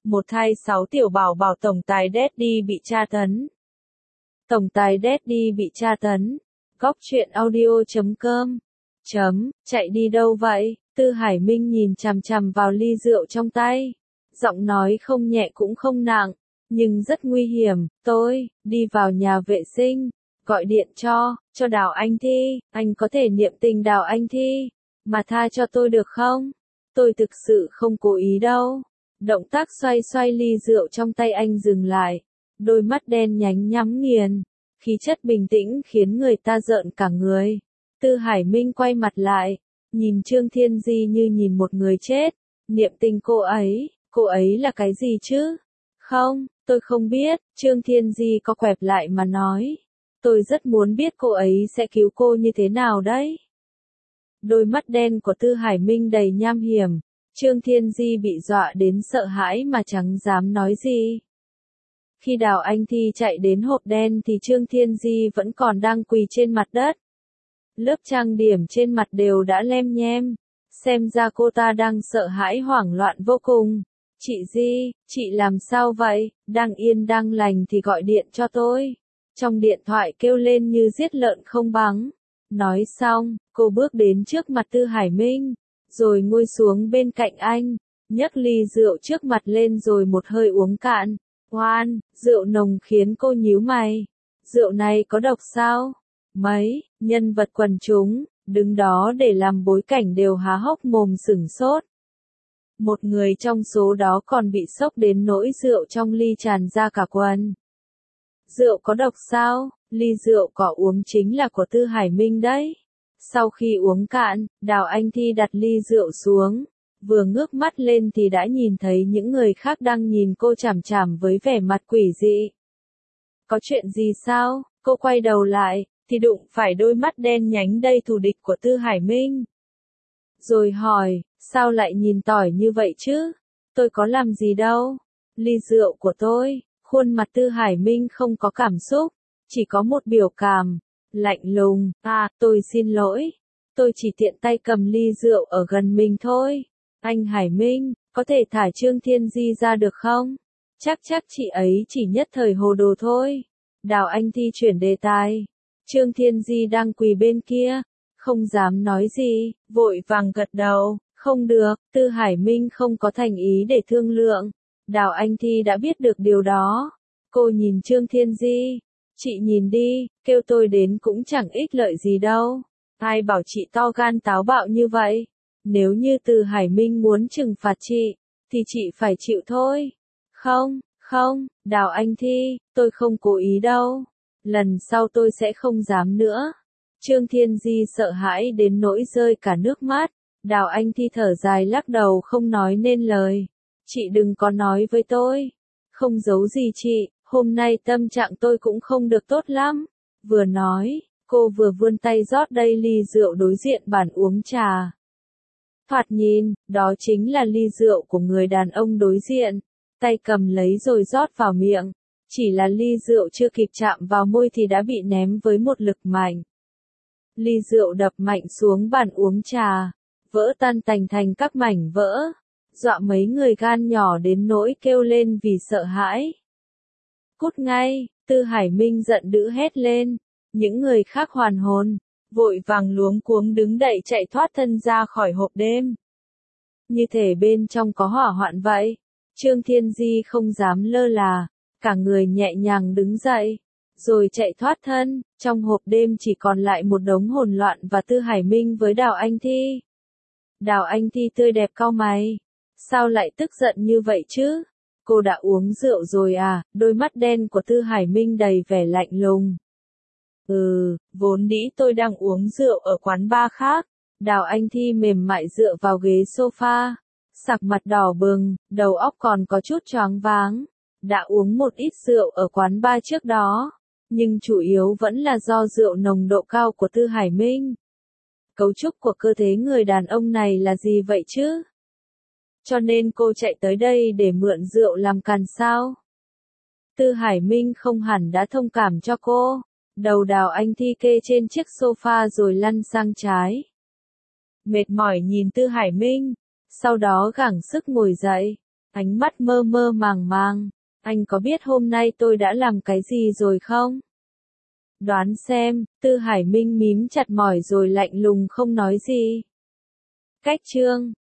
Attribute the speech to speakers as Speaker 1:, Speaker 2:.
Speaker 1: Một thai 6 tiểu bảo bảo tổng tài Daddy bị tra tấn. Tổng tài Daddy bị tra tấn. Góc truyện audio.com. Chạy đi đâu vậy? Tư Hải Minh nhìn chằm chằm vào ly rượu trong tay. Giọng nói không nhẹ cũng không nặng, nhưng rất nguy hiểm. Tôi, đi vào nhà vệ sinh, gọi điện cho Đào Anh Thi. Anh có thể niệm tình Đào Anh Thi, mà tha cho tôi được không? Tôi thực sự không cố ý đâu. Động tác xoay ly rượu trong tay anh dừng lại. Đôi mắt đen nhánh nhắm nghiền. Khí chất bình tĩnh khiến người ta rợn cả người. Tư Hải Minh quay mặt lại, nhìn Trương Thiên Di như nhìn một người chết. Niệm tình cô ấy là cái gì chứ? Không, tôi không biết, Trương Thiên Di có quẹp lại mà nói. Tôi rất muốn biết cô ấy sẽ cứu cô như thế nào đấy. Đôi mắt đen của Tư Hải Minh đầy nham hiểm. Trương Thiên Di bị dọa đến sợ hãi mà chẳng dám nói gì. Khi Đào Anh Thi chạy đến hộp đen thì Trương Thiên Di vẫn còn đang quỳ trên mặt đất. Lớp trang điểm trên mặt đều đã lem nhem. Xem ra cô ta đang sợ hãi hoảng loạn vô cùng. Chị Di, chị làm sao vậy? Đang yên đang lành thì gọi điện cho tôi. Trong điện thoại kêu lên như giết lợn không bằng. Nói xong, cô bước đến trước mặt Tư Hải Minh, rồi ngồi xuống bên cạnh anh, nhấc ly rượu trước mặt lên rồi một hơi uống cạn. Oan, rượu nồng khiến cô nhíu mày. Rượu này có độc sao? Mấy nhân vật quần chúng đứng đó để làm bối cảnh đều há hốc mồm sửng sốt. Một người trong số đó còn bị sốc đến nỗi rượu trong ly tràn ra cả quần. Rượu có độc sao? Ly rượu có uống chính là của Tư Hải Minh đấy. Sau khi uống cạn, Đào Anh Thi đặt ly rượu xuống. Vừa ngước mắt lên thì đã nhìn thấy những người khác đang nhìn cô chằm chằm với vẻ mặt quỷ dị. Có chuyện gì sao? Cô quay đầu lại, thì đụng phải đôi mắt đen nhánh đầy thù địch của Tư Hải Minh. Rồi hỏi, sao lại nhìn tỏi như vậy chứ? Tôi có làm gì đâu. Ly rượu của tôi. Khuôn mặt Tư Hải Minh không có cảm xúc, chỉ có một biểu cảm lạnh lùng. Tôi xin lỗi. Tôi chỉ tiện tay cầm ly rượu ở gần mình thôi. Anh Hải Minh, có thể thả Trương Thiên Di ra được không? Chắc chị ấy chỉ nhất thời hồ đồ thôi. Đào Anh Thi chuyển đề tài. Trương Thiên Di đang quỳ bên kia, không dám nói gì, vội vàng gật đầu. Không được, Tư Hải Minh không có thành ý để thương lượng. Đào Anh Thi đã biết được điều đó. Cô nhìn Trương Thiên Di. Chị nhìn đi, kêu tôi đến cũng chẳng ích lợi gì đâu. Ai bảo chị to gan táo bạo như vậy? Nếu như Tư Hải Minh muốn trừng phạt chị, thì chị phải chịu thôi. Không, Đào Anh Thi, tôi không cố ý đâu. Lần sau tôi sẽ không dám nữa. Trương Thiên Di sợ hãi đến nỗi rơi cả nước mắt. Đào Anh Thi thở dài lắc đầu không nói nên lời. Chị đừng có nói với tôi. Không giấu gì chị, hôm nay tâm trạng tôi cũng không được tốt lắm. Vừa nói, cô vừa vươn tay rót đầy ly rượu đối diện bàn uống trà. Thoạt nhìn, đó chính là ly rượu của người đàn ông đối diện. Tay cầm lấy rồi rót vào miệng. Chỉ là ly rượu chưa kịp chạm vào môi thì đã bị ném với một lực mạnh. Ly rượu đập mạnh xuống bàn uống trà, vỡ tan tành thành các mảnh vỡ. Dọa mấy người gan nhỏ đến nỗi kêu lên vì sợ hãi. Cút ngay, Tư Hải Minh giận dữ hét lên. Những người khác hoàn hồn, vội vàng luống cuống đứng dậy chạy thoát thân ra khỏi hộp đêm. Như thể bên trong có hỏa hoạn vậy. Trương Thiên Di không dám lơ là, cả người nhẹ nhàng đứng dậy, rồi chạy thoát thân. Trong hộp đêm chỉ còn lại một đống hỗn loạn và Tư Hải Minh với Đào Anh Thi. Đào Anh Thi tươi đẹp cau mày. Sao lại tức giận như vậy chứ? Cô đã uống rượu rồi à? Đôi mắt đen của Tư Hải Minh đầy vẻ lạnh lùng. Vốn dĩ tôi đang uống rượu ở quán bar khác. Đào Anh Thi mềm mại dựa vào ghế sofa, sắc mặt đỏ bừng, đầu óc còn có chút choáng váng. Đã uống một ít rượu ở quán bar trước đó, nhưng chủ yếu vẫn là do rượu nồng độ cao của Tư Hải Minh. Cấu trúc của cơ thể người đàn ông này là gì vậy chứ? Cho nên cô chạy tới đây để mượn rượu làm càn sao? Tư Hải Minh không hẳn đã thông cảm cho cô. Đầu Đào Anh Thi kê trên chiếc sofa rồi lăn sang trái. Mệt mỏi nhìn Tư Hải Minh, sau đó gắng sức ngồi dậy. Ánh mắt mơ mơ màng màng. Anh có biết hôm nay tôi đã làm cái gì rồi không? Đoán xem, Tư Hải Minh mím chặt mỏi rồi lạnh lùng không nói gì. Cách chương